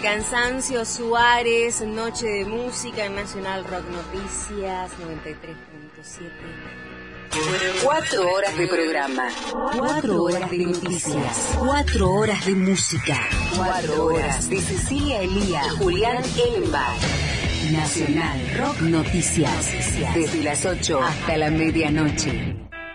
Cansancio, Suárez, Noche de Música en Nacional Rock Noticias 93.7. 4 horas de programa, 4 horas de noticias, 4 horas de música, 4 horas de Cecilia Elía y Julián Ellenbach. Nacional Rock Noticias, desde las 8 hasta la medianoche.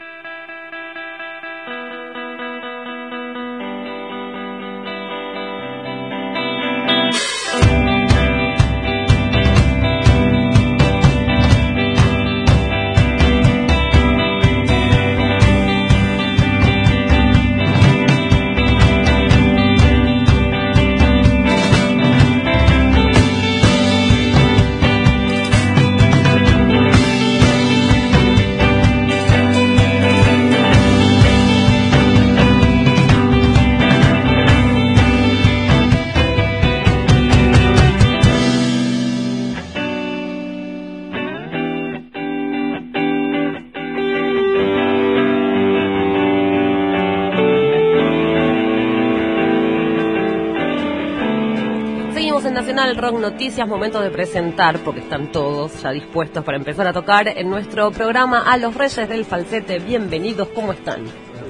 Rock Noticias, momento de presentar, porque están todos ya dispuestos para empezar a tocar en nuestro programa a los Reyes del Falsete. Bienvenidos, ¿cómo están?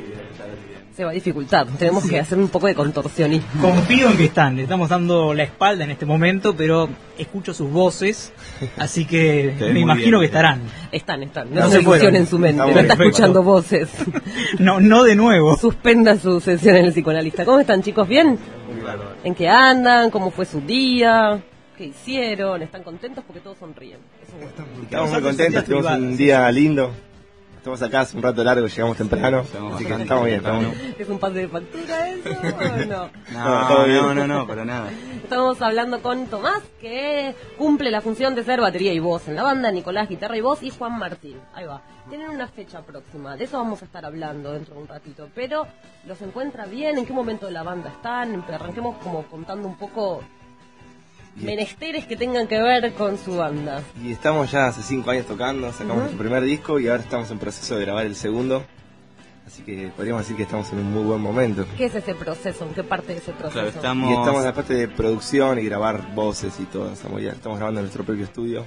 Se va a dificultar, tenemos que hacer un poco de contorsionismo. Confío en que están, le estamos dando la espalda en este momento, pero escucho sus voces, así que me imagino que estarán. Están, no se ilusionen en su mente, no está escuchando voces. No de nuevo. Suspenda su sesión en el psicoanalista. ¿Cómo están, chicos? ¿Bien? ¿En qué andan? ¿Cómo fue su día? ¿Qué hicieron? ¿Están contentos? Porque todos sonríen. Estamos muy contentos, tuvimos un día lindo. Estamos acá hace un rato largo, llegamos temprano, así que estamos bien. ¿Es un pase de factura eso o no? No, para nada. Estamos hablando con Tomás, que cumple la función de ser batería y voz en la banda, Nicolás, guitarra y voz, y Juan Martín. Ahí va. Tienen una fecha próxima, de eso vamos a estar hablando dentro de un ratito, pero ¿los encuentra bien? ¿En qué momento de la banda están? Arranquemos como contando un poco menesteres que tengan que ver con su banda. Y estamos ya hace 5 años tocando, sacamos nuestro primer disco y ahora estamos en proceso de grabar el segundo. Así que podríamos decir que estamos en un muy buen momento. ¿Qué es ese proceso? ¿En qué parte de ese proceso? Claro, estamos en la parte de producción y grabar voces y todo. Estamos grabando en nuestro propio estudio.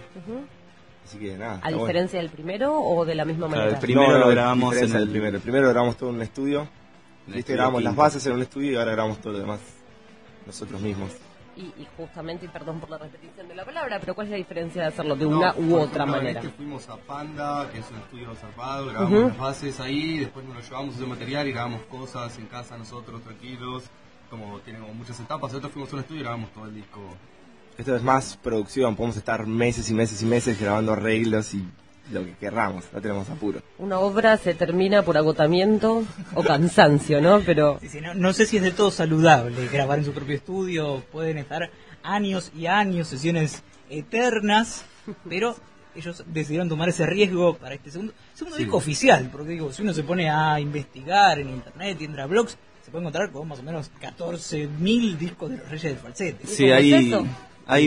Así que nada. ¿A diferencia del primero o de la misma manera? El primero lo grabamos en el primero. El primero lo grabamos todo en un estudio. Grabamos las bases en un estudio y ahora grabamos todo lo demás nosotros mismos. Y justamente, y perdón por la repetición de la palabra, pero ¿cuál es la diferencia de hacerlo de una u otra manera? Fuimos a Panda, que es un estudio zarpado, grabamos las bases ahí, después nos lo llevamos ese material y grabamos cosas en casa nosotros, tranquilos, tiene muchas etapas. Nosotros fuimos a un estudio y grabamos todo el disco. Esto es más producción, podemos estar meses y meses y meses grabando arreglos y lo que querramos, no tenemos apuro. Una obra se termina por agotamiento o cansancio, ¿no? Pero sí, no sé si es del todo saludable grabar en su propio estudio, pueden estar años y años, sesiones eternas, pero ellos decidieron tomar ese riesgo para este segundo disco oficial, porque digo, si uno se pone a investigar en internet y entra a blogs, se puede encontrar con más o menos 14.000 discos de los Reyes del Falsete. Sí, hay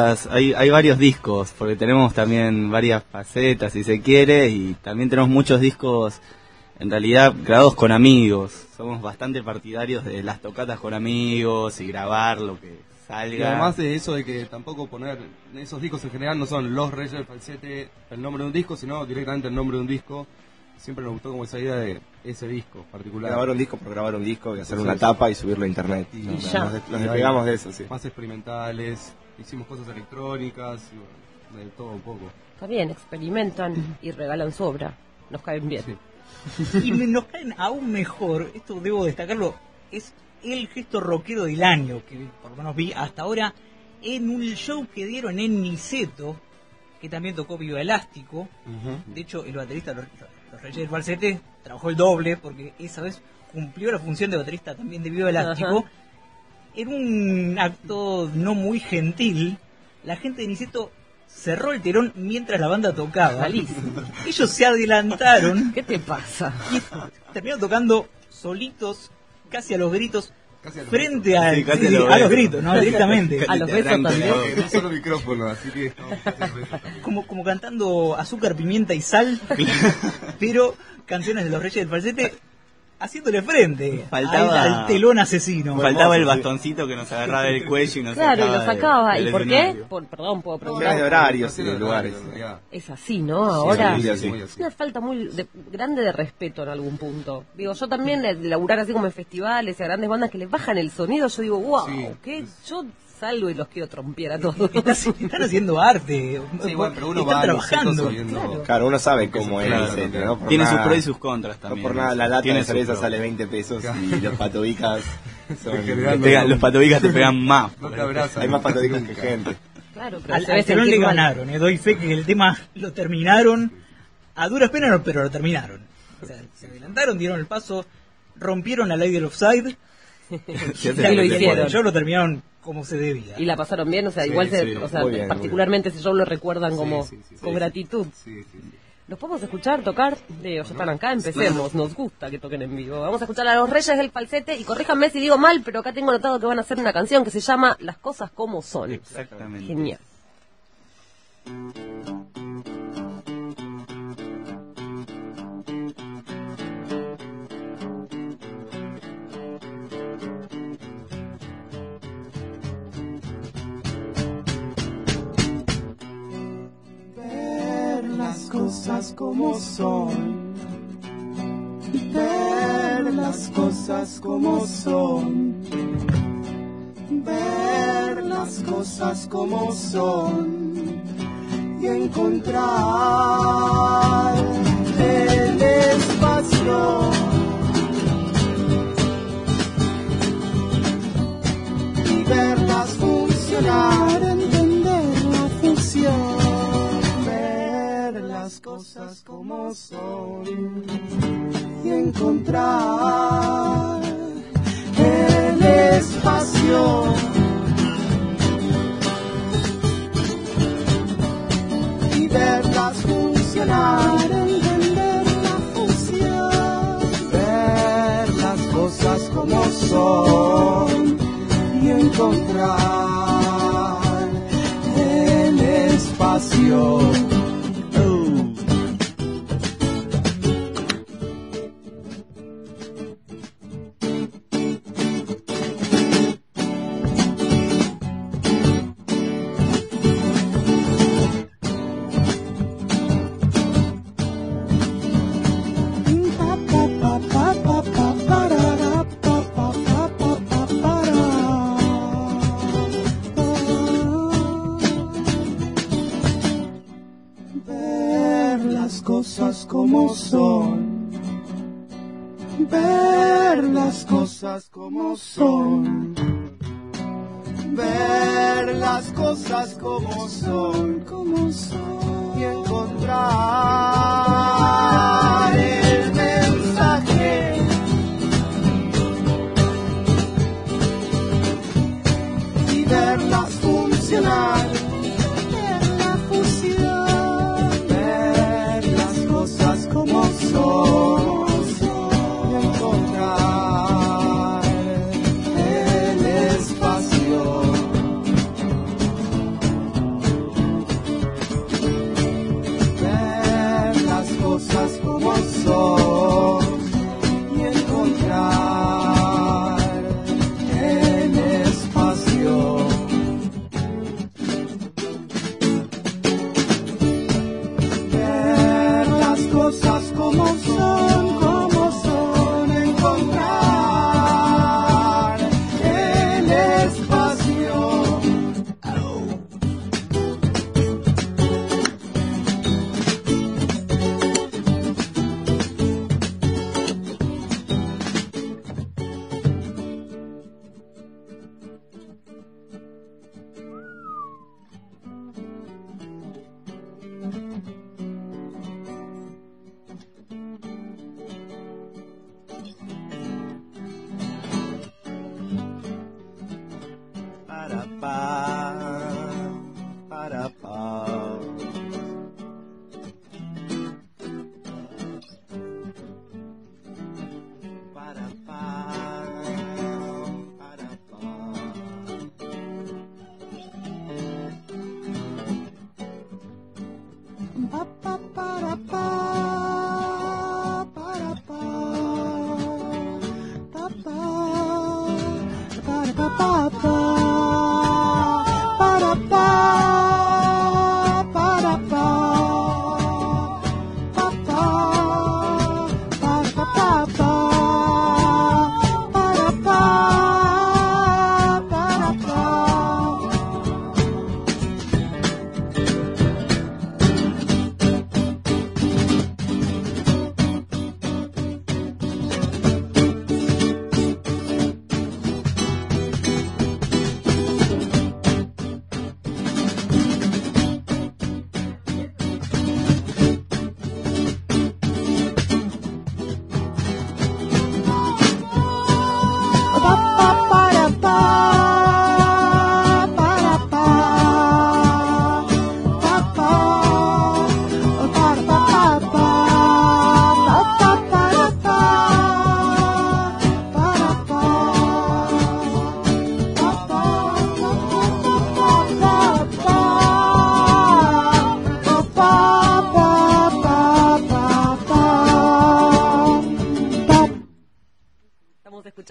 varios discos, porque tenemos también varias facetas, si se quiere, y también tenemos muchos discos, en realidad, grabados con amigos. Somos bastante partidarios de las tocatas con amigos y grabar lo que salga. Y además de eso de que tampoco poner, esos discos en general no son los Reyes del Falsete, el nombre de un disco, sino directamente el nombre de un disco. Siempre nos gustó como esa idea de ese disco particular. Grabar un disco por grabar un disco y hacer una tapa y subirlo a internet. Y ya. Nos despegamos de eso, sí. Más experimentales, hicimos cosas electrónicas, de todo un poco. Está bien, experimentan y regalan su obra. Nos caen bien. Sí. Y nos caen aún mejor, esto debo destacarlo, es el gesto rockero del año, que por lo menos vi hasta ahora, en un show que dieron en Niceto, que también tocó Viva Elástico. De hecho, el baterista de los Reyes del Falsete trabajó el doble, porque esa vez cumplió la función de baterista también de Viva Elástico. En un acto no muy gentil, la gente de Niceto cerró el telón mientras la banda tocaba. Malísimo. Ellos se adelantaron. ¿Qué te pasa? Y terminaron tocando solitos, casi a los gritos, frente a los gritos, no directamente. A los besos también. No solo micrófono, así que como cantando Azúcar, Pimienta y Sal, pero canciones de los Reyes del Falsete haciéndole frente Faltaba- al telón asesino. Faltaba el hermoso, sí. bastoncito que nos agarraba del cuello y nos Claro, y sacaba lo sacaba. del ¿Y por qué? escenario. Perdón, puedo Temas de preguntar. horarios y de lugares. Es así, ¿no? Ahora sí, es sí. una falta muy grande de respeto en algún punto. Digo, yo también de laburar así como en festivales y a grandes bandas que les bajan el sonido, yo digo, wow, que yo salgo y los quiero trompear a todos. Están haciendo arte. Sí, bueno, pero uno están va a los trabajando. setos oyendo- Claro, uno sabe cómo es Claro, el centro, claro. ¿no? Por Tiene sus nada- pros y sus contras No también. por nada la lata Tiene de sus cerveza pros. sale 20 pesos y los patobicas son... Los patobicas te pegan más. No te abrazan. Hay más patobicas que gente. Claro, pero Al se ve telón sentir le mal. ganaron, doy fe que el tema lo terminaron a duras penas, pero lo terminaron. O sea, se adelantaron, dieron el paso, rompieron la ley del offside Sí, lo hicieron. Yo lo terminaron como se debía. Y la pasaron bien, o sea, Sí, igual sí, o sea, muy bien, particularmente ese show lo recuerdan como sí, sí, con sí, gratitud. Sí, sí, sí. ¿Los podemos escuchar, tocar? Digo, ya están acá, empecemos. Nos gusta que toquen en vivo. Vamos a escuchar a los Reyes del Falsete y corríjanme si digo mal, pero acá tengo anotado que van a hacer una canción que se llama Las cosas como son. Exactamente. Genial. Ver las cosas como son, ver las cosas como son, ver las cosas como son y encontrar el espacio y verlas funcionar, entender la función, ver las cosas como son y encontrar el espacio y verlas funcionar, entender la función, ver las cosas como son y encontrar el espacio. Ver las cosas como son, ver las cosas como son, ver las cosas como son, y encontrar el mensaje y verlas funcionar, ver la fusión, ver las cosas como son y encontrar el espacio. Ver las cosas como son y encontrar el espacio. Ver las cosas como son, encontrar el espacio.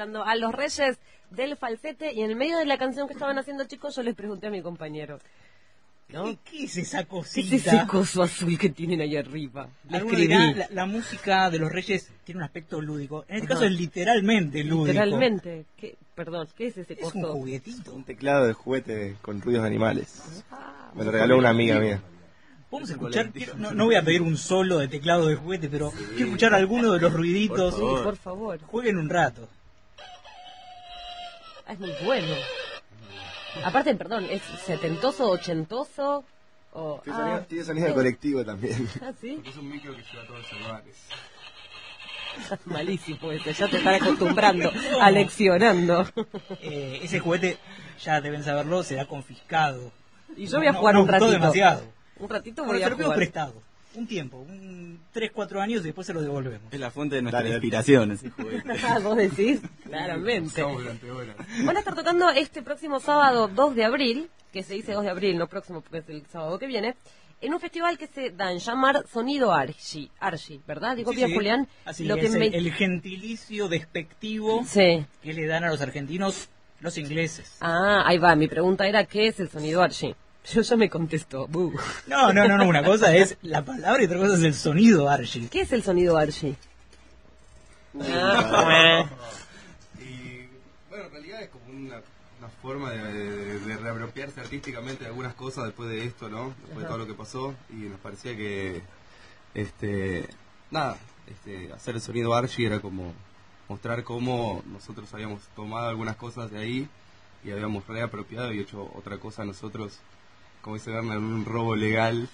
escuchando a los Reyes del Falsete y en el medio de la canción que estaban haciendo, chicos, yo les pregunté a mi compañero, ¿no? ¿Qué es esa ¿Qué cosita? es ese coso azul que tienen ahí arriba? Le Algunos escribí. dirán, la música de los Reyes tiene un aspecto lúdico. En este caso es literalmente lúdico. Literalmente. Perdón, ¿qué es ese Es un coso? juguetito. Un teclado de juguete con ruidos de animales. Me lo regaló una amiga mía. Podemos escuchar, no voy a pedir un solo de teclado de juguete, pero quiero escuchar alguno de los ruiditos. Sí, por favor. Jueguen un rato. Ah, es muy bueno. Aparte, perdón, ¿es setentoso, ochentoso? O, Tiene sonido de colectivo también. ¿Ah, sí? Es un micro que lleva a todos los celulares. Malísimo ese, ya te están acostumbrando, aleccionando. Ese juguete, ya deben saberlo, será confiscado. Y yo voy a No, jugar no un gustó ratito. demasiado. Un ratito Ahora voy se a lo pido jugar. prestado. Un tiempo, 3-4 años y después se lo devolvemos. Es la fuente de nuestra Dale. inspiración ese juguete. Vos decís, claramente. durante horas. Van a estar tocando este próximo sábado 2 de abril, que se dice 2 de abril, no próximo porque es el sábado que viene, en un festival que se da en llamar Sonido Archi, ¿verdad? Digo Sí, bien, sí. Julián. Así Lo es, que me... el gentilicio despectivo Sí. que le dan a los argentinos los ingleses. Ah, ahí va, mi pregunta era, ¿qué es el Sonido Archi? Yo ya me contesto. Buh. No, una cosa es la palabra y otra cosa es el sonido Archie. ¿Qué es el Sonido Archi? Y bueno, en realidad es como una forma de reapropiarse artísticamente de algunas cosas después de esto, ¿no? Después de todo lo que pasó. Y nos parecía que, hacer el sonido Archie era como mostrar cómo nosotros habíamos tomado algunas cosas de ahí y habíamos reapropiado y hecho otra cosa nosotros, como dice Berna, en un robo legal.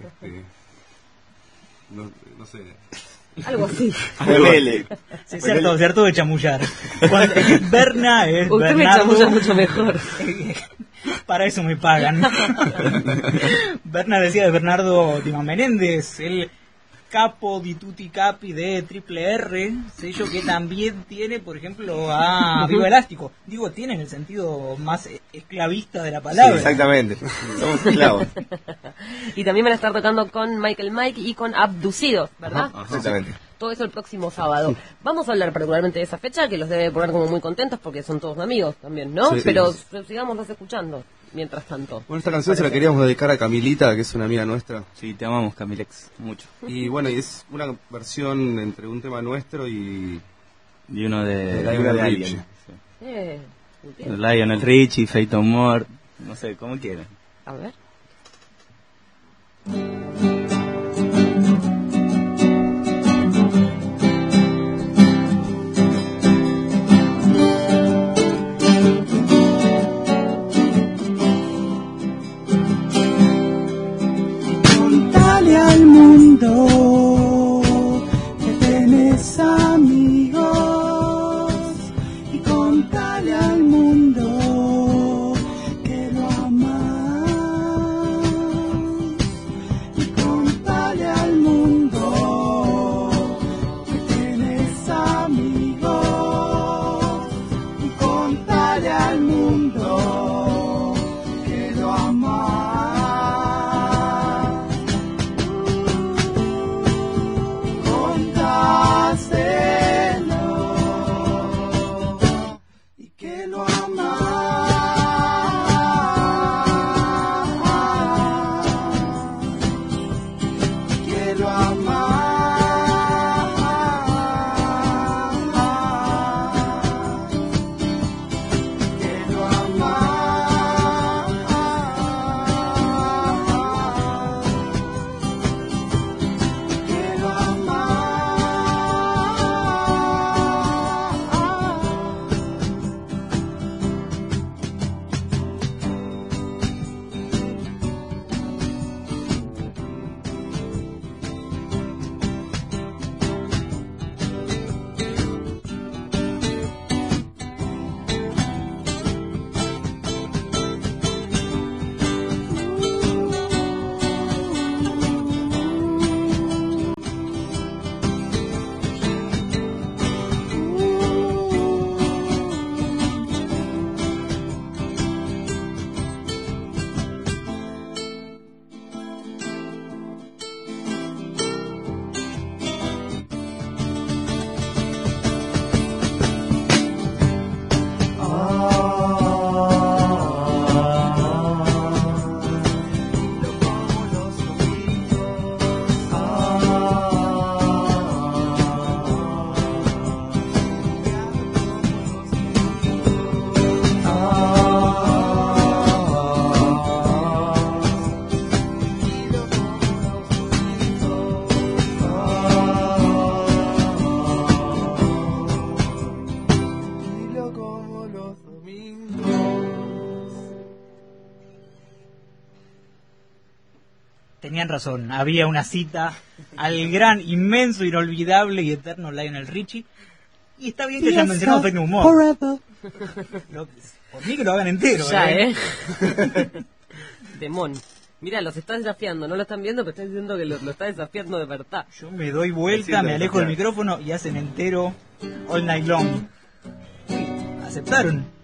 No sé. Algo así. Rebele. Sí, cierto de chamullar. Cuando Berna es Usted me Bernardo, chamulla mucho mejor. para eso me pagan. Berna decía de Bernardo Timán Menéndez, el capo di tutti capi de Triple R, sello que también tiene, por ejemplo, a Viva Elástico. Digo, tiene en el sentido más esclavista de la Sí, palabra. exactamente. Somos esclavos. Y también van a estar tocando con Michael Mike y con Abducidos, ¿verdad? Exactamente. Todo eso el próximo sábado. Vamos a hablar particularmente de esa fecha, que los debe poner como muy contentos porque son todos amigos también, ¿no? Sí. Pero sigámoslos escuchando mientras tanto. Bueno, esta canción se la queríamos dedicar a Camilita, que es una amiga nuestra. Sí, te amamos, Camilex, mucho. Y bueno, y es una versión entre un tema nuestro y Y uno de Lionel Richie. Richie. Muy bien. Lionel Richie, Peyton Moore, no sé, como quieran. A ver. Contale al mundo que tenés amigos y contale al mundo que lo amás y tenían razón. Había una cita al gran, inmenso, inolvidable y eterno Lionel Richie. Y está bien que hayan mencionado Fake No More. Por mí que lo hagan entero. Ya, Demon. Mira, los está desafiando, no lo están viendo, pero está diciendo que lo está desafiando de verdad. Yo me doy vuelta, me alejo del micrófono y hacen entero All Night Long. Aceptaron.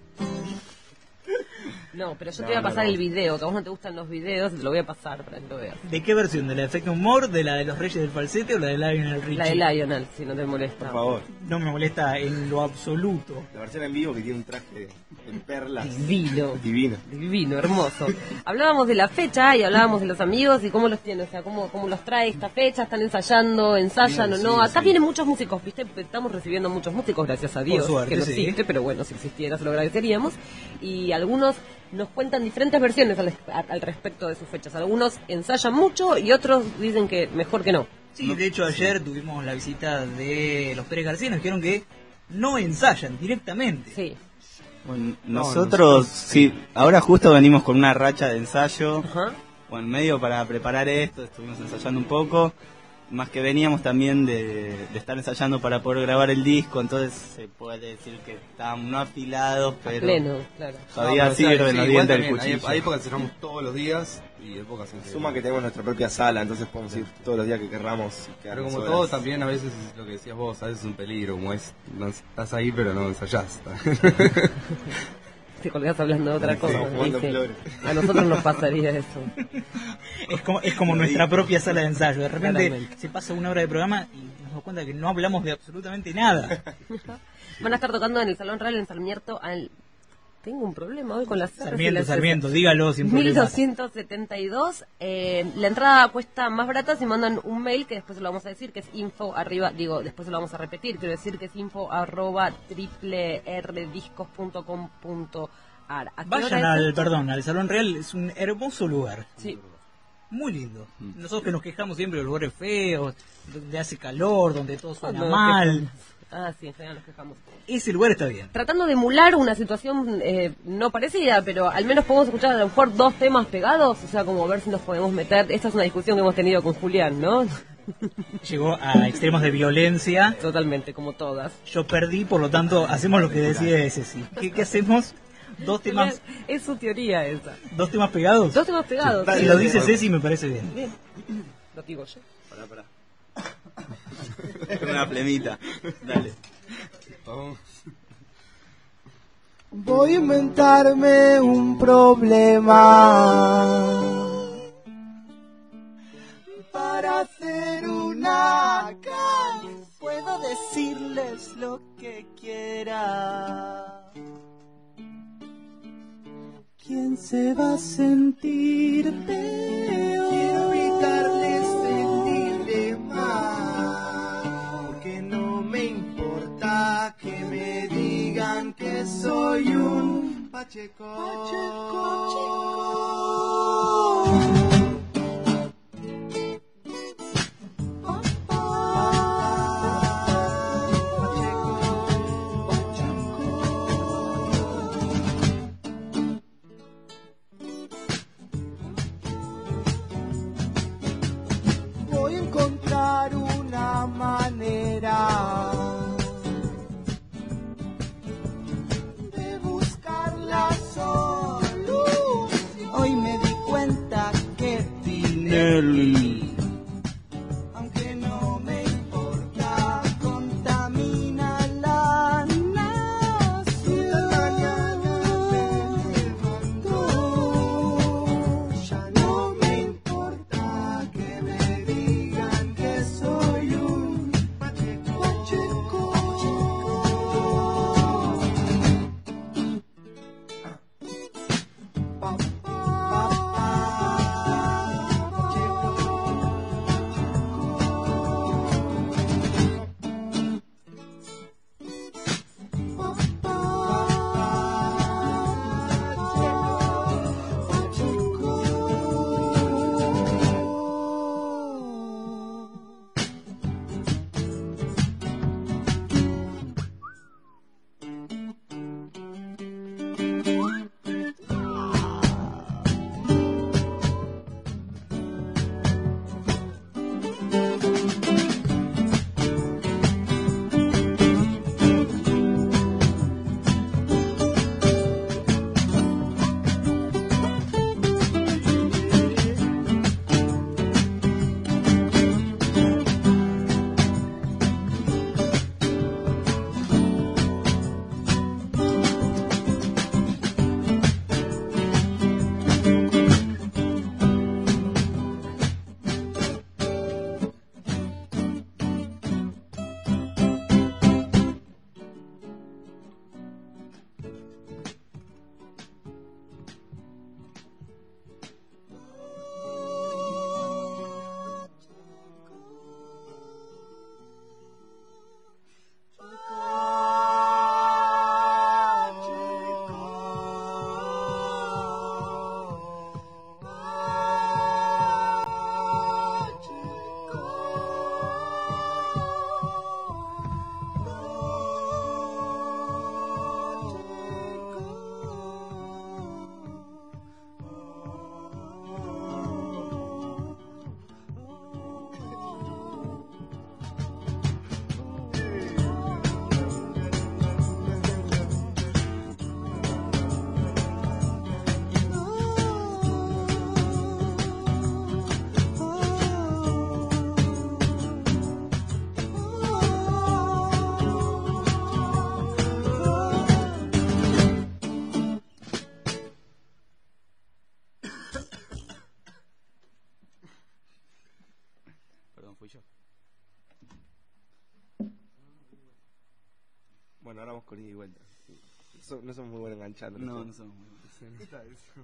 No, pero yo te voy a pasar el video, que a vos no te gustan los videos, te lo voy a pasar para que lo veas. ¿De qué versión? ¿De la de Fake No More, de la de los Reyes del Falsete o la de Lionel Richie? La de Lionel, si no te molesta. Por favor. No me molesta en lo absoluto. La versión en vivo que tiene un traje en perlas. Divino, hermoso. Hablábamos de la fecha y hablábamos de los amigos y cómo los tiene, o sea, cómo los trae esta fecha, están ensayando, ensayan o no. Acá vienen muchos músicos, ¿viste? Estamos recibiendo muchos músicos, gracias a Dios, suerte, que no existe, pero bueno, si existiera se lo agradeceríamos. Y algunos nos cuentan diferentes versiones al respecto de sus fechas. Algunos ensayan mucho y otros dicen que mejor que no. Sí, de hecho ayer tuvimos la visita de los Pérez García, nos dijeron que no ensayan directamente. Sí. Bueno, nosotros, sí, ahora justo venimos con una racha de ensayo. Ajá. Bueno, medio para preparar esto, estuvimos ensayando un poco. Más que veníamos también de estar ensayando para poder grabar el disco, entonces se puede decir que estábamos no afilados, pero Pleno, claro. todavía sirven los dientes del cuchillo. Hay épocas que ensayamos todos los días y épocas en que... Suma que tenemos nuestra propia sala, entonces podemos ir todos los días que querramos. Pero como todo también a veces lo que decías vos, a veces es un peligro, como es, no, estás ahí pero no ensayás. Te colgás hablando de otra cosa. Jugando ¿viste? flores. A nosotros nos pasaría eso. Es como nuestra propia sala de ensayo. De repente Claramente. se pasa una hora de programa y nos damos cuenta que no hablamos de absolutamente nada. Van a estar tocando en el Salón Real en Sarmiento al... Tengo un problema hoy con las Sarmiento, dígalo sin problemas. 1272. La entrada cuesta más barata si mandan un mail, que después lo vamos a decir, que es info arroba, después lo vamos a repetir, quiero decir que es info arroba triplerdiscos.com.ar. Vayan al Salón Real, es un hermoso lugar. Sí. Muy lindo. Nosotros que nos quejamos siempre de los lugares feos, donde hace calor, donde todo suena Nos mal. quejamos. Ah, sí, en general nos quejamos. Ese lugar está bien. Tratando de emular una situación no parecida, pero al menos podemos escuchar a lo mejor dos temas pegados, o sea, como ver si nos podemos meter. Esta es una discusión que hemos tenido con Julián, ¿no? Llegó a extremos de violencia. Totalmente, como todas. Yo perdí, por lo tanto, hacemos lo que decide Ceci. ¿Qué hacemos? Dos temas. Es su teoría esa. ¿Dos temas pegados? Dos temas pegados. Si lo dice Ceci, me parece bien. Bien. Lo digo yo. Pará. Tengo una plemita. Dale. Voy a inventarme un problema para hacer una canción. Puedo decirles lo que quiera. ¿Quién se va a sentir peor? Quiero evitarles el dilema, porque no me importa que me digan que soy un Pacheco. Voy a encontrar una manera de buscar la solución. Hoy me di cuenta que Bueno, ahora vamos con ida y vuelta. No somos muy buenos enganchando. No somos muy buenos. ¿Qué está eso?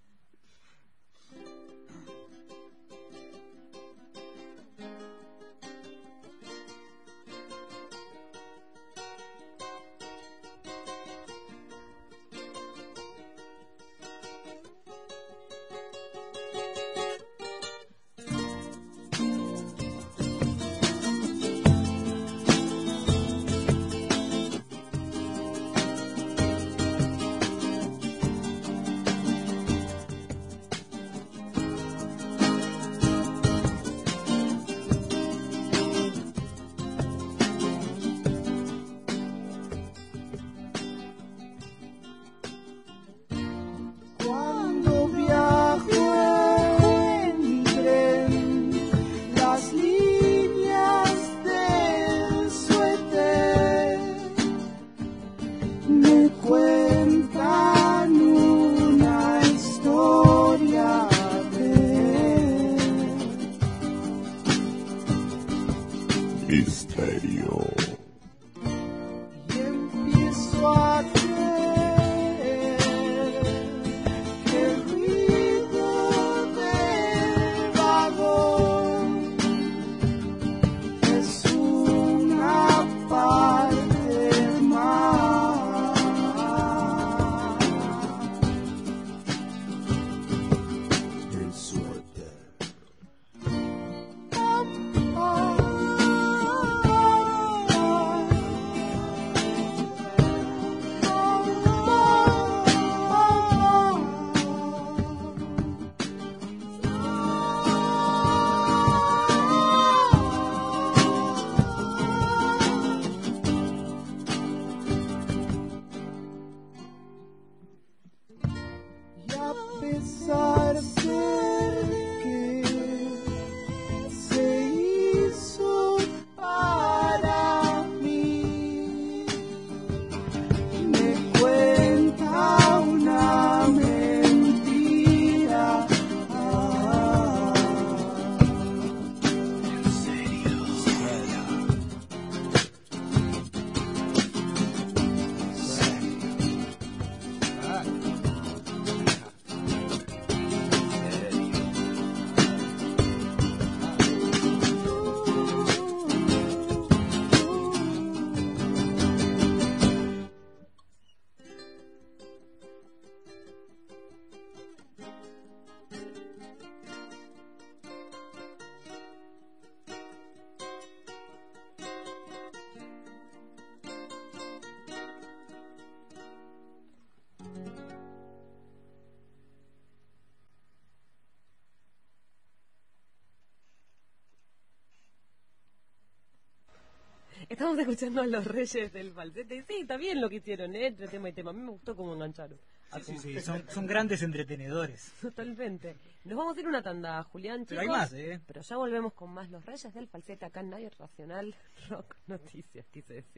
Estamos escuchando a los Reyes del Falsete. Sí, está bien lo que hicieron, entre tema y tema. A mí me gustó cómo engancharon. Sí, son grandes entretenedores. Totalmente. Nos vamos a ir una tanda, Julián, chicos. Pero hay más, Pero ya volvemos con más Los Reyes del Falsete acá en Radio Racional Rock Noticias, quise decir.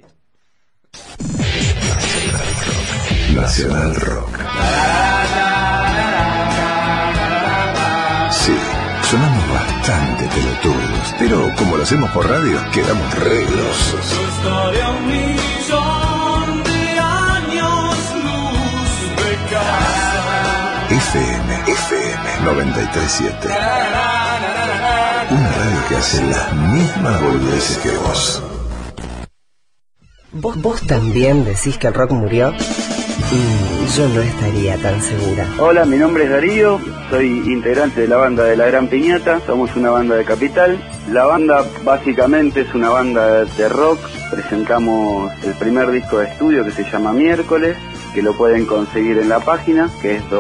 Nacional Rock. Sí, sonamos bastante pelotudos, pero como lo hacemos por radio, quedamos re grosos. Estaría un millón de años luz de casa. FM 93.7. Una radio que hace las mismas boludeces que vos. ¿Vos también decís que el rock murió? Yo no estaría tan segura. Hola, mi nombre es Darío, soy integrante de la banda de La Gran Piñata, somos una banda de Capital. La banda básicamente es una banda de rock, presentamos el primer disco de estudio que se llama Miércoles, que lo pueden conseguir en la página, que es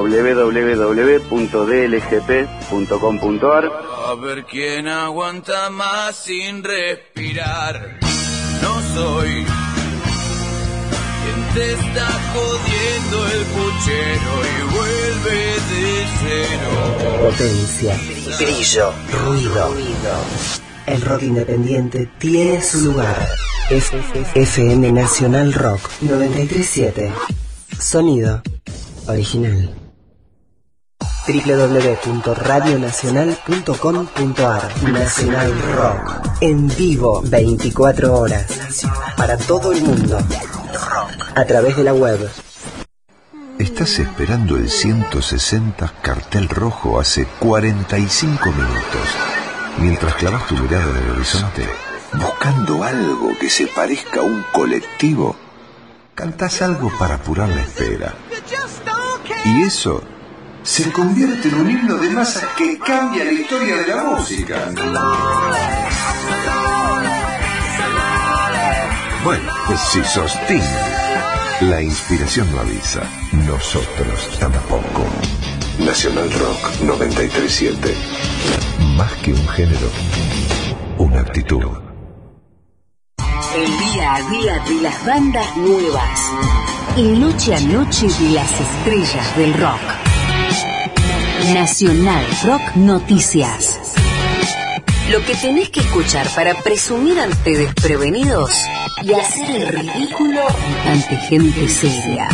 www.dlgp.com.ar. A ver quién aguanta más sin respirar. No soy quien te está jodiendo el puchero y vuelve de cero. Potencia, brillo, ruido. El rock independiente tiene su lugar. FM Nacional Rock 93.7. Sonido original. www.radionacional.com.ar. Nacional Rock. En vivo, 24 horas. Para todo el mundo. A través de la web. Estás esperando el 160 cartel rojo hace 45 minutos. Mientras clavas tu mirada en el horizonte, buscando algo que se parezca a un colectivo, cantás algo para apurar la espera. Y eso se convierte en un himno de masas que cambia la historia de la música. Bueno, si sos Sting, la inspiración no avisa. Nosotros tampoco. Nacional Rock 93.7. Más que un género, una actitud. El día a día de las bandas nuevas. El noche a noche de las estrellas del rock. Nacional Rock Noticias. Lo que tenés que escuchar para presumir ante desprevenidos y hacer el ridículo ante gente seria.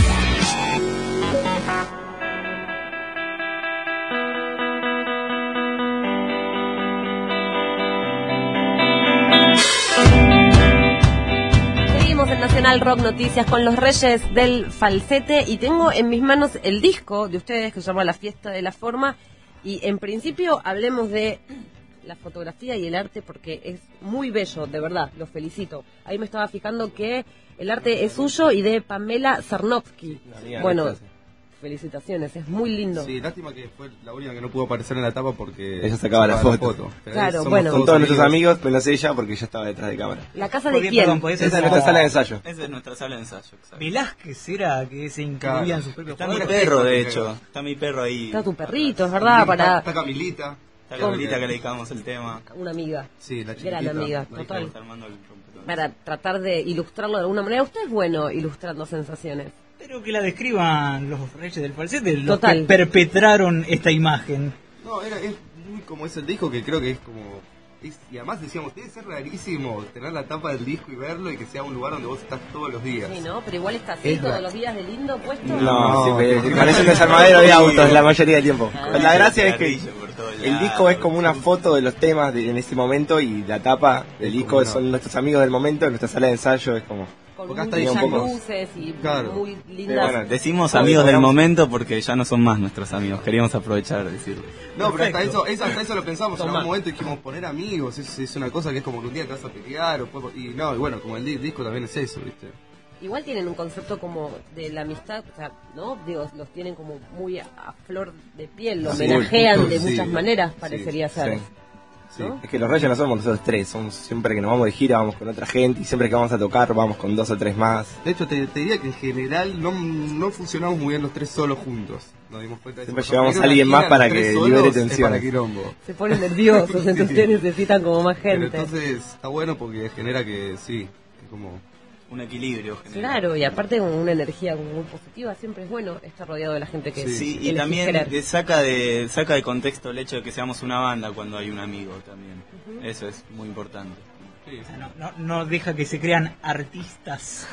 Seguimos en Nacional Rock Noticias con los Reyes del Falsete y tengo en mis manos el disco de ustedes que se llama La Fiesta de la Forma y en principio hablemos de la fotografía y el arte porque es muy bello, de verdad, los felicito. Ahí me estaba fijando que el arte es suyo y de Pamela Sarnowski. Bueno, felicitaciones, es muy lindo. Sí, lástima que fue la única que no pudo aparecer en la tapa porque ella sacaba la foto. Claro, bueno. Con todos nuestros amigos, menos ella porque ella estaba detrás de cámara. ¿La casa de quién? Esa es nuestra sala de ensayo. Esa es nuestra sala de ensayo, exacto. Velázquez era que se incluía en sus propios Está mi cuadros. perro, de hecho. Está mi perro ahí. Está tu perrito, es verdad, para... Está Camilita. Está Camilita que le dedicamos el tema. Una amiga. Sí, la chiquitita. Gran amiga, La total. Está armando el trompetón. Para tratar de ilustrarlo de alguna manera. Usted es bueno ilustrando sensaciones. Pero que la describan los Reyes del Falsete, los Total. que perpetraron esta imagen. No, es muy como es el disco que creo que es como... y además decíamos, debe ser rarísimo tener la tapa del disco y verlo y que sea un lugar donde vos estás todos los días. Sí, ¿no? Pero igual está así todos los días de lindo puesto. No, parece un desarmadero de autos la mayoría del tiempo. La gracia es que el disco es como una foto de los temas en ese momento y la tapa del disco son nuestros amigos del momento, nuestra sala de ensayo es como... Con muchas luces y muy lindas. Bueno, decimos amigos del momento porque ya no son más nuestros amigos. Queríamos aprovechar de decirlo. No, pero hasta eso lo pensamos en algún momento y dijimos poner amigos, es una cosa que es como que un día te vas a pelear y bueno, como el disco también es eso, ¿viste? Igual tienen un concepto como de la amistad, o sea, ¿no? Digo, los tienen como muy a flor de piel, lo homenajean de muchas maneras, parecería ser. Sí. Es que los Reyes no somos nosotros tres, somos siempre que nos vamos de gira, vamos con otra gente y siempre que vamos a tocar vamos con 2 o 3 más. De hecho, te diría que en general no funcionamos muy bien los tres solos juntos. Nos dimos cuenta de siempre llevamos a alguien más para que libere tensión. Se ponen nerviosos, entonces necesitan como más gente. Pero entonces está bueno porque genera que sí, es como... un equilibrio general. Claro, y aparte una energía como muy positiva, siempre es bueno estar rodeado de la gente que sí, y también saca de contexto el hecho de que seamos una banda cuando hay un amigo también. Eso es muy importante. Sí. O sea, no deja que se crean artistas.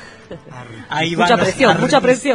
Ahí mucha van presión.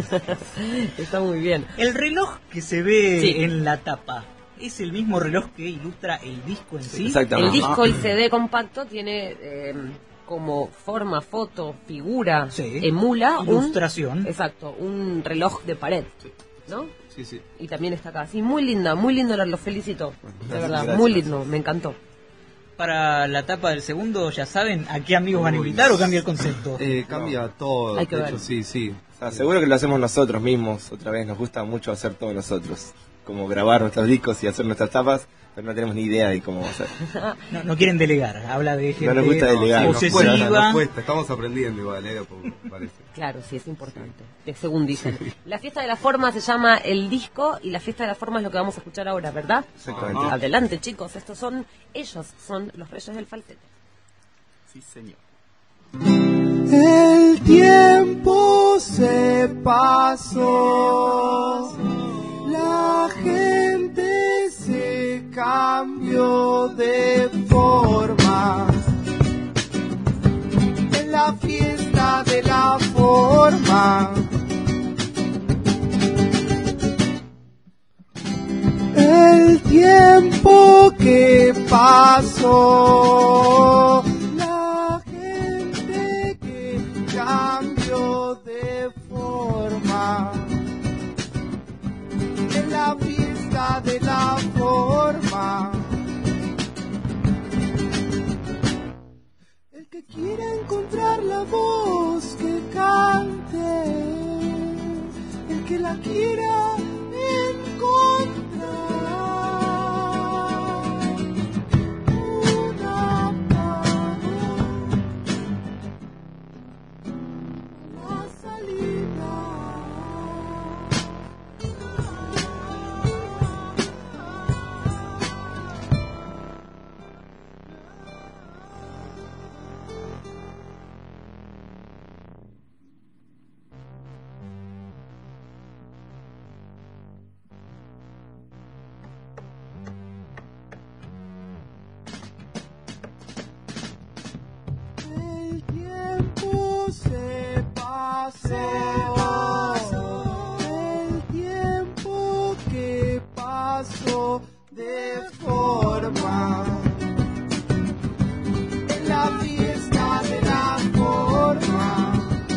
Está muy bien. El reloj que se ve en la tapa ¿es el mismo reloj que ilustra el disco en sí? El disco, el CD compacto, tiene como forma, foto, figura, emula ilustración. Exacto, un reloj de pared, ¿no? Sí. Y también está acá. Sí, muy lindo, lo felicito. De verdad, muy lindo, me encantó. Para la tapa del segundo, ¿ya saben a qué amigos van a invitar o cambia el concepto? Cambia todo. Hay que ver. Hecho, sí. O sea, seguro que lo hacemos nosotros mismos, otra vez nos gusta mucho hacer todo nosotros. Como grabar nuestros discos y hacer nuestras tapas, pero no tenemos ni idea de cómo hacer. No quieren delegar, habla de gente no nos gusta delegar. Nos cuesta, estamos aprendiendo igual, parece. Claro, sí, es importante, según dicen. La Fiesta de la Forma se llama el disco y la Fiesta de la Forma es lo que vamos a escuchar ahora, ¿verdad? Exactamente. Adelante, chicos, ellos son los Reyes del Falsete. Sí, señor. El tiempo se pasó, la gente se cambió de forma. En la fiesta de la forma, pasó, la gente que cambió de forma, en la fiesta de la forma. El que quiera encontrar la voz que cante, el que la quiera encontrar. El tiempo se pasó, el tiempo que pasó de forma, en la fiesta de la forma.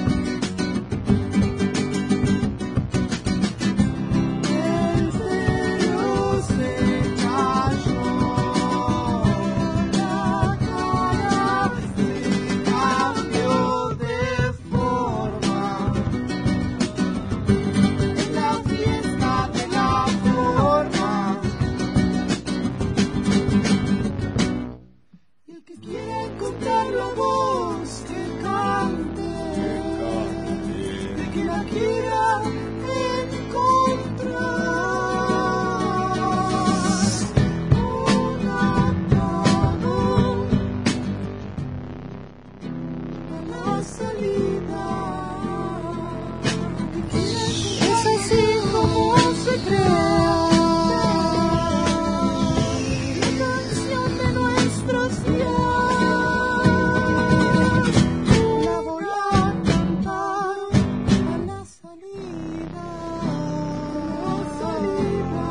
El cielo se cayó, la cara se cambió de forma, en la fiesta de la forma. Y el que quiera encontrar la voz que cante, el que la quiera encontrar. La salida. Es así como se crea la canción de nuestros días. La voy a cantar a la salida. La salida.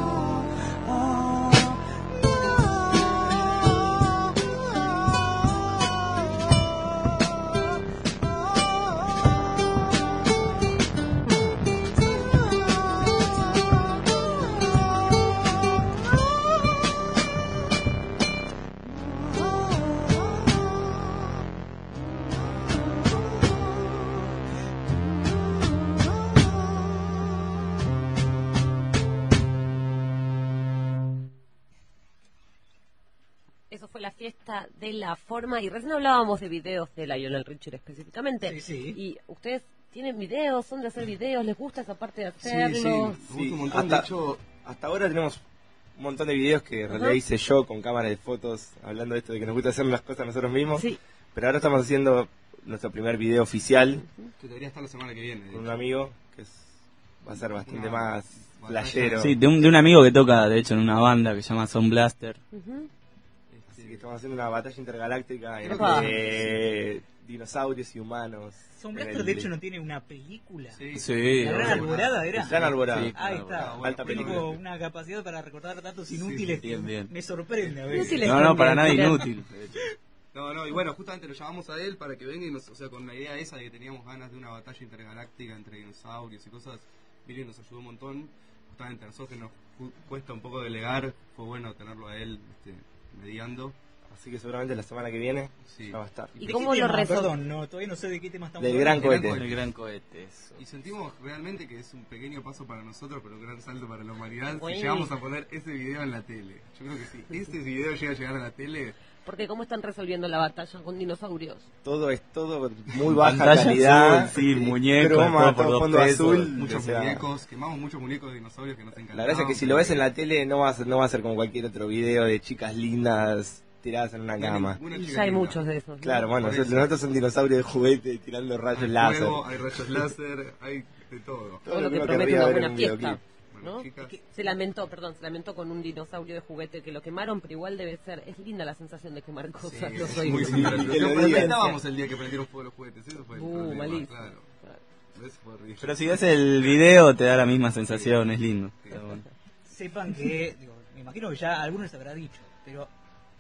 Eso fue la fiesta de la forma. Y recién hablábamos de videos de Lionel Richie específicamente. Sí. Y ustedes tienen videos, son de hacer videos, les gusta esa parte de hacerlo. Sí, un montón, de hecho, hasta ahora tenemos un montón de videos que en realidad hice yo con cámara de fotos, hablando de esto de que nos gusta hacer las cosas nosotros mismos. Sí. Pero ahora estamos haciendo nuestro primer video oficial que debería estar la semana que viene. con un amigo que va a ser bastante más flashero. Sí, de un amigo que toca, de hecho, en una banda que se llama Sound Blaster. Así que estamos haciendo una batalla intergaláctica Epa. entre dinosaurios y humanos. Sound En Blaster, el- de hecho, no tiene una película. Sí. La Gran Alborada era. Gran Alborada. Sí, Ahí está. Alta Tengo película. una capacidad para recordar datos inútiles que Bien, bien. me sorprende a veces. Inútiles No, no, para nada también, inútil. No, y bueno, justamente lo llamamos a él para que venga y nos, o sea, con la idea esa de que teníamos ganas de una batalla intergaláctica entre dinosaurios y cosas, vino y nos ayudó un montón. Justamente a nosotros que nos cuesta un poco delegar, fue bueno tenerlo a él mediando. Así que seguramente la semana que viene Sí. ya va a estar. ¿Y ¿De cómo qué lo tema? resolvés? Perdón, no, todavía no sé de qué tema estamos Del hablando. gran cohete. El gran cohete, eso. Y sentimos realmente que es un pequeño paso para nosotros, pero un gran salto para la humanidad Bueno. si llegamos a poner ese video en la tele. Yo creo que si ese video llega a llegar a la tele, Porque ¿cómo están resolviendo la batalla con dinosaurios? Todo es todo muy baja Pantalla calidad. azul, sí, muñecos, croma, todo por todo 2 fondo pesos. azul. muchos o sea, muñecos, quemamos muchos muñecos de dinosaurios que nos encantaban. la verdad es que si lo ves en la tele no va a ser como cualquier otro video de chicas lindas tiradas en una cama. Y ya hay muchos de esos, ¿no? Claro, bueno, Por eso. nosotros son dinosaurios de juguete tirando rayos Hay láser. fuego, hay rayos láser, hay de todo. Todo lo que uno promete querría una ver buena en un fiesta. videoclip. Bueno, ¿No? chicas, Se lamentó con un dinosaurio de juguete que lo quemaron, pero igual debe ser, es linda la sensación de quemar cosas. Yo soy muy que simple. lo Pero digan. estábamos el día que prendieron fuego los juguetes, eso fue el problema, malísimo. claro. Eso fue horrible. Pero si ves el video te da la misma sensación, es lindo. Está bueno. Sepan que, digo, me imagino que ya algunos les habrá dicho, pero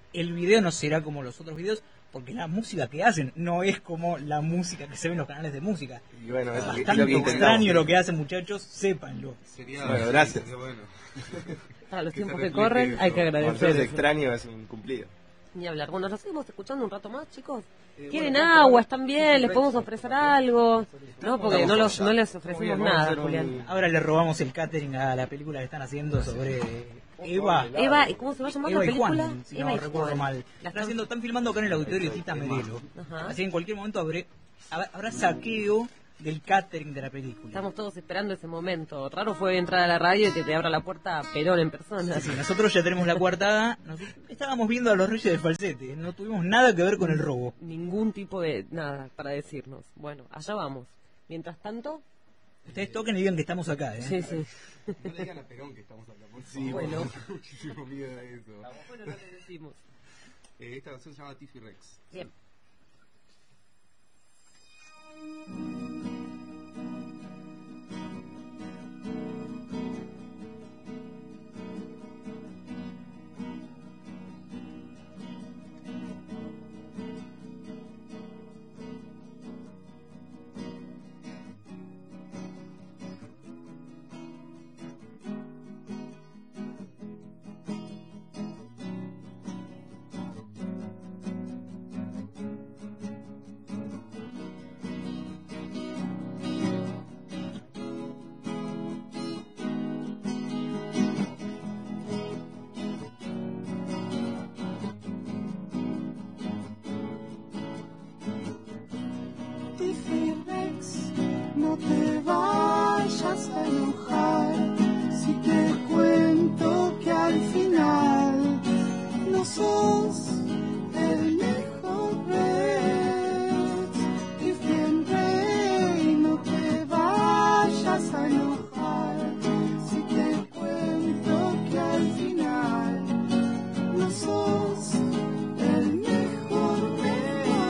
el video no será como los otros videos, porque la música que hacen no es como la música que se ve en los canales de música. Y bueno, es bastante lo que extraño lo que hacen, muchachos, sépanlo. Bueno, gracias. Para los tiempos que corren hay que agradecer. Es eso. extraño, es un cumplido. Ni hablar. Bueno, ¿nos seguimos escuchando un rato más, chicos? ¿Quieren agua? ¿Están bien? ¿Les podemos ofrecer algo? No, porque no les ofrecimos nada, Julián. Ahora le robamos el catering a la película que están haciendo sobre Eva. Eva, ¿y cómo se va a llamar la Eva y película? Juan, si Eva no y recuerdo Juan. mal. Están filmando acá en el auditorio Tita Merelo. Así que en cualquier momento habrá saqueo del catering de la película. Estamos todos esperando ese momento. Raro fue entrar a la radio y que te abra la puerta Perón en persona. Sí, nosotros ya tenemos la coartada. Estábamos viendo a los Reyes del Falsete. No tuvimos nada que ver con el robo. Ningún tipo de nada para decirnos. Bueno, allá vamos. Mientras tanto... Ustedes toquen y digan que estamos acá, ¿eh? Sí, sí. No le digan a Perón que estamos acá, por Sí, favor. bueno. Muchísimo miedo a eso. Bueno, no le decimos. Esta canción se llama Tiffy Rex. Bien. Tiffy Rex, no te vayas a enojar si te cuento que al final no sos el mejor Rex. Tiffy Rex, no te vayas a enojar si te cuento que al final no sos el mejor Rex.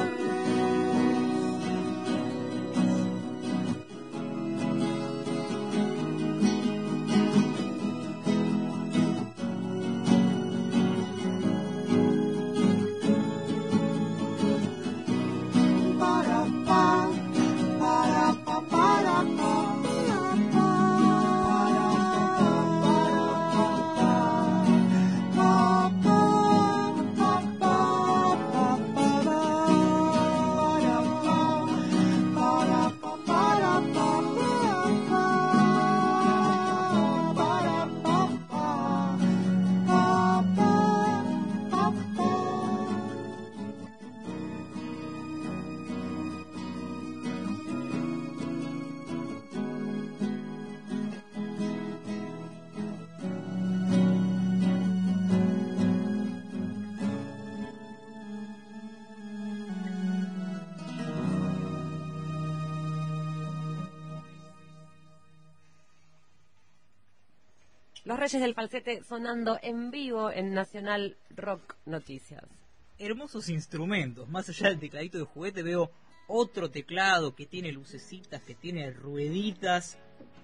Los Reyes del Falsete sonando en vivo en Nacional Rock Noticias. Hermosos instrumentos. Más allá del tecladito de juguete veo otro teclado que tiene lucecitas, que tiene rueditas.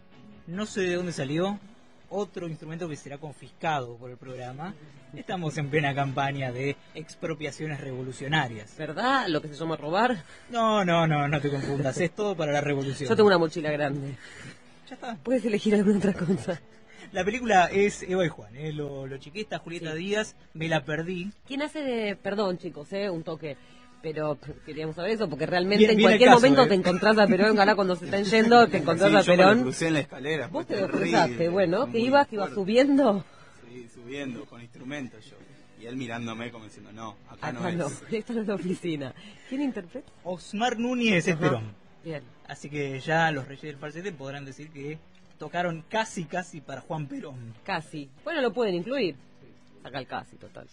No sé de dónde salió. Otro instrumento que será confiscado por el programa. Estamos en plena campaña de expropiaciones revolucionarias. ¿Verdad? ¿Lo que se llama robar? No te confundas. Es todo para la revolución. Yo tengo una mochila grande. Ya está. Puedes elegir alguna otra cosa. La película es Eva y Juan, lo chiquita, Julieta Sí. Díaz, me la perdí. ¿Quién hace de...? Perdón, chicos, un toque. Pero queríamos saber eso, porque realmente en Viene cualquier el caso, momento te encontrás a Perón, ojalá cuando se están yendo, te encontrás Sí, a yo me Perón. lo crucé en la escalera. Vos fue te lo terrible, cruzaste, bueno, fue que muy ibas fuerte. subiendo. Sí, subiendo, con instrumentos yo. Y él mirándome como diciendo, no, acá no Acá es. no, esta no es la oficina. ¿Quién interpreta? Osmar Núñez es Ajá. Perón. Bien. Así que ya los Reyes del Falsete podrán decir que tocaron casi para Juan Perón. Casi. Bueno, lo pueden incluir. Saca el casi, total.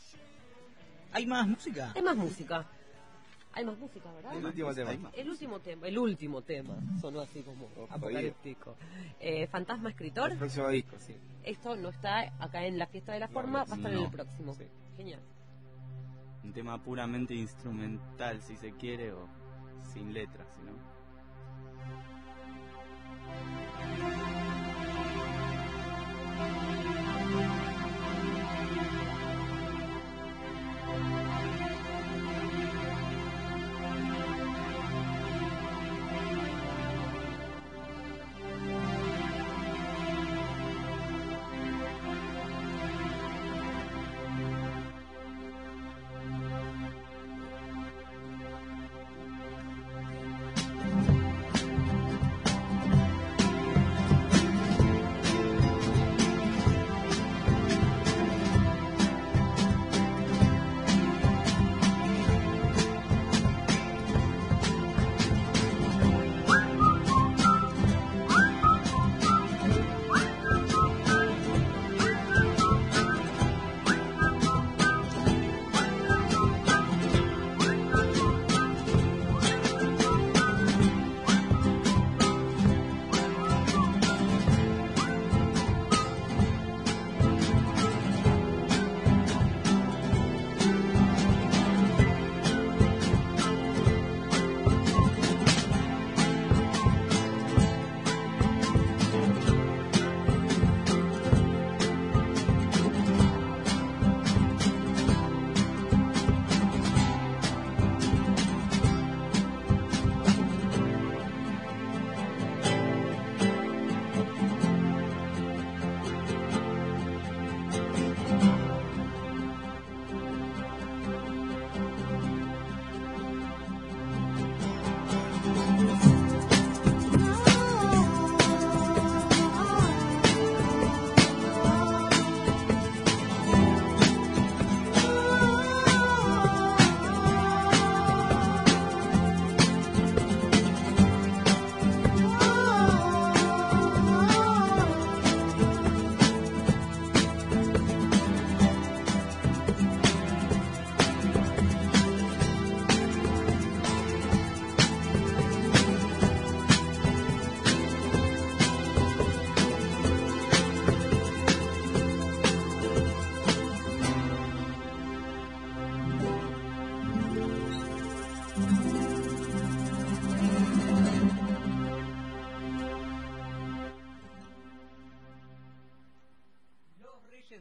¿Hay más música? Hay más música. Hay más música, ¿verdad? El último tema. El último tema. Sonó así como apocalíptico. Fantasma Escritor. El próximo disco, sí. Esto no está acá en la Fiesta de la Forma, va a estar en no. el próximo. Sí. Genial. Un tema puramente instrumental, si se quiere, o sin letras, ¿no?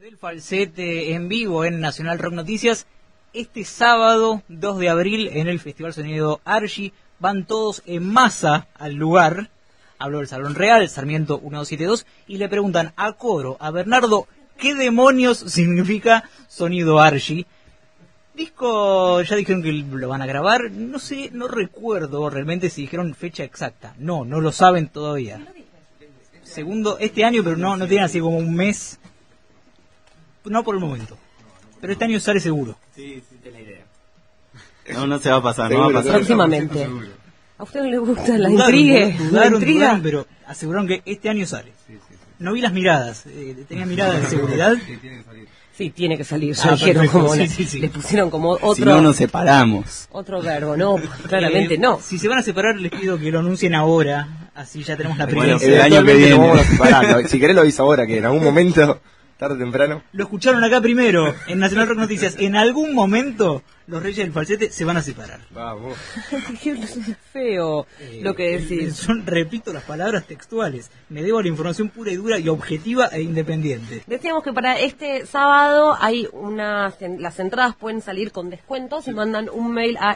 Del falsete en vivo en Nacional Rock Noticias. Este sábado 2 de abril en el Festival Sonido Argy van todos en masa al lugar. Hablo del Salón Real, Sarmiento 1272, y le preguntan a coro, a Bernardo, ¿qué demonios significa Sonido Argy? Disco, ya dijeron que lo van a grabar, no sé, no recuerdo realmente si dijeron fecha exacta. No lo saben todavía. Segundo, este año, pero no tienen así como un mes. No por el momento. Pero este año sale seguro. Sí, es la idea. No se va a pasar, no va a pasar. Próximamente. ¿A ustedes les gusta la intriga? Dudaron, pero aseguraron que este año sale. No vi las miradas. ¿Tenía miradas de seguridad? Sí, tiene que salir. Ya dijeron como le pusieron como otro. Si no nos separamos. Otro verbo, no, claramente no. Si se van a separar, les pido que lo anuncien ahora. Así ya tenemos la Bueno, primicia. el año que viene vamos a separar. Si querés lo aviso ahora, que en algún momento, tarde o temprano. Lo escucharon acá primero, en Nacional Rock Noticias. En algún momento, los Reyes del Falsete se van a separar. Vamos. Qué feo lo que decís. Repito las palabras textuales. Me debo a la información pura y dura y objetiva e independiente. Decíamos que para este sábado hay las entradas pueden salir con descuentos y mandan un mail a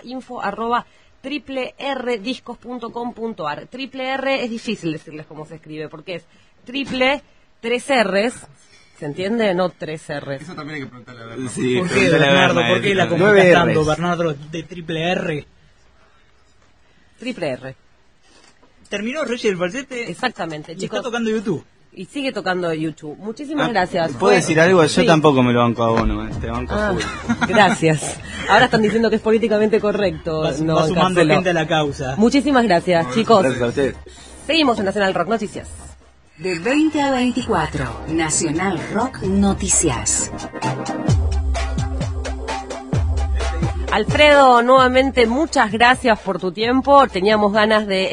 info@triplerdiscos.com.ar. Triple R es difícil decirles cómo se escribe porque es triple, 3 R's. ¿Se entiende? No 3 R's. Eso también hay que preguntarle a Bernardo. Sí, ¿Por qué, Bernardo? ¿Por qué la complicás tanto, Bernardo, de triple R? Triple R. ¿Terminó Reyes del Falsete? Exactamente, Y chicos. está tocando YouTube. Y sigue tocando YouTube. Muchísimas gracias. ¿Puedo decir algo? Yo Sí. tampoco me lo banco a Bono, te banco full. Gracias. Ahora están diciendo que es políticamente correcto. Va no sumando bancárselo. gente a la causa. Muchísimas gracias, chicos. Gracias a ustedes. Seguimos en Nacional Rock Noticias. De 20 a 24, Nacional Rock Noticias. Alfredo, nuevamente muchas gracias por tu tiempo. Teníamos ganas de